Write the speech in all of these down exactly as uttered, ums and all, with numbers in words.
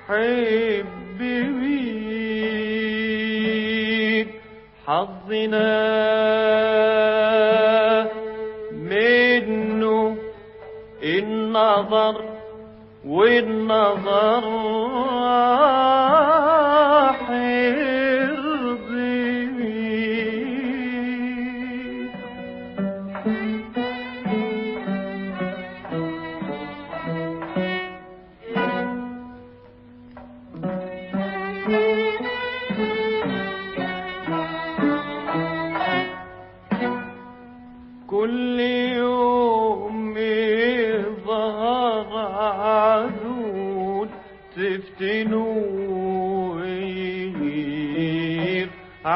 نحب بيك حظنا منه النظر والنظر حرضي بيك. كل يوم يظهر عدول تفتنوا ويغير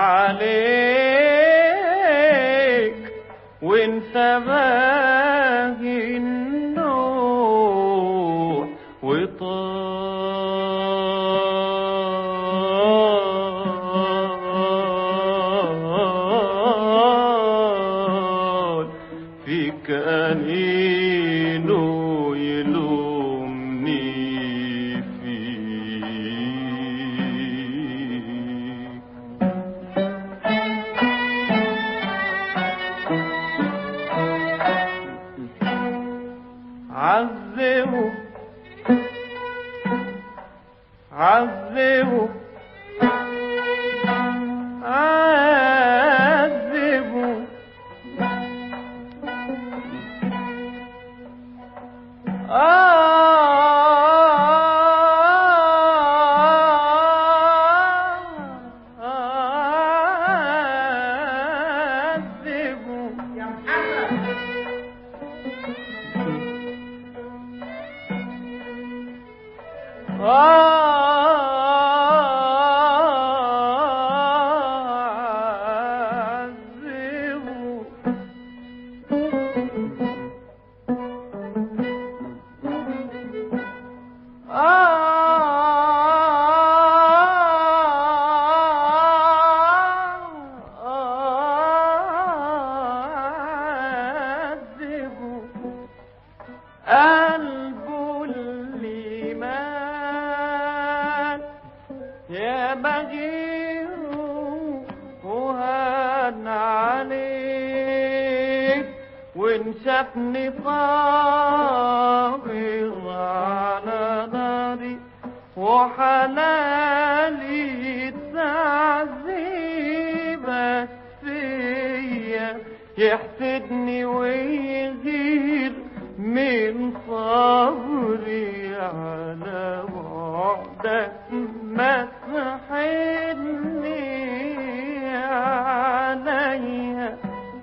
عليك وانت باغي النوح وطال فيك أنينه يلومني فيك. عذبه عذبه عذبه قلبه اللي مات يا بغيره وهان عليك وانشفني صابر على ناري وحلالي تعذيبك فيا يحسدني ويغير من صبري على بعدك ما تحني عليا.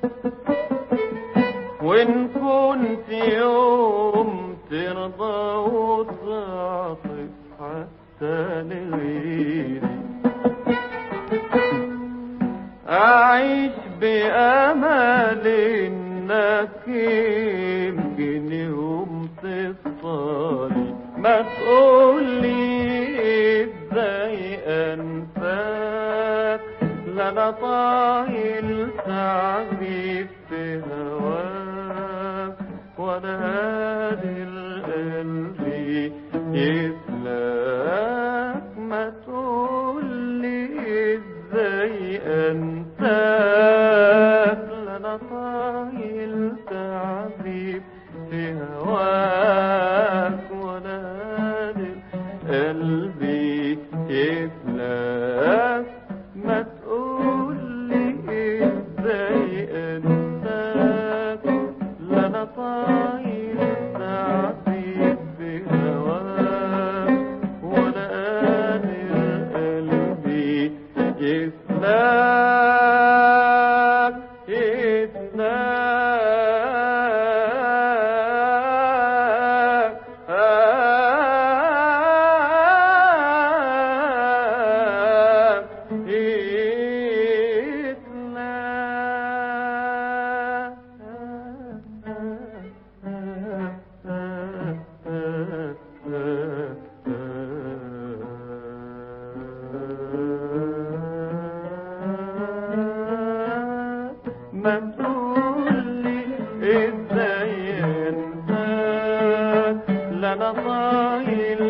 وإن كنت يوم ترضى وتعطف حتى لغيري أعيش بأمل إنك يمكن يوم تصطالي. ما تقولي ازاي انساك لا انا طايل تعذيب في هواك ولا هادي قلبي يسلاك. ما تقولي ازاي انساك لا انا طايل تعذيب في هواك ولا هادي قلبي يسلاك. ما تقولي ازاي انساك لا انا طايل تعذيب في هواك ولا قادر قلبي يسلاك يسلاك. ما تقولي ازاي انساك لا انا طايل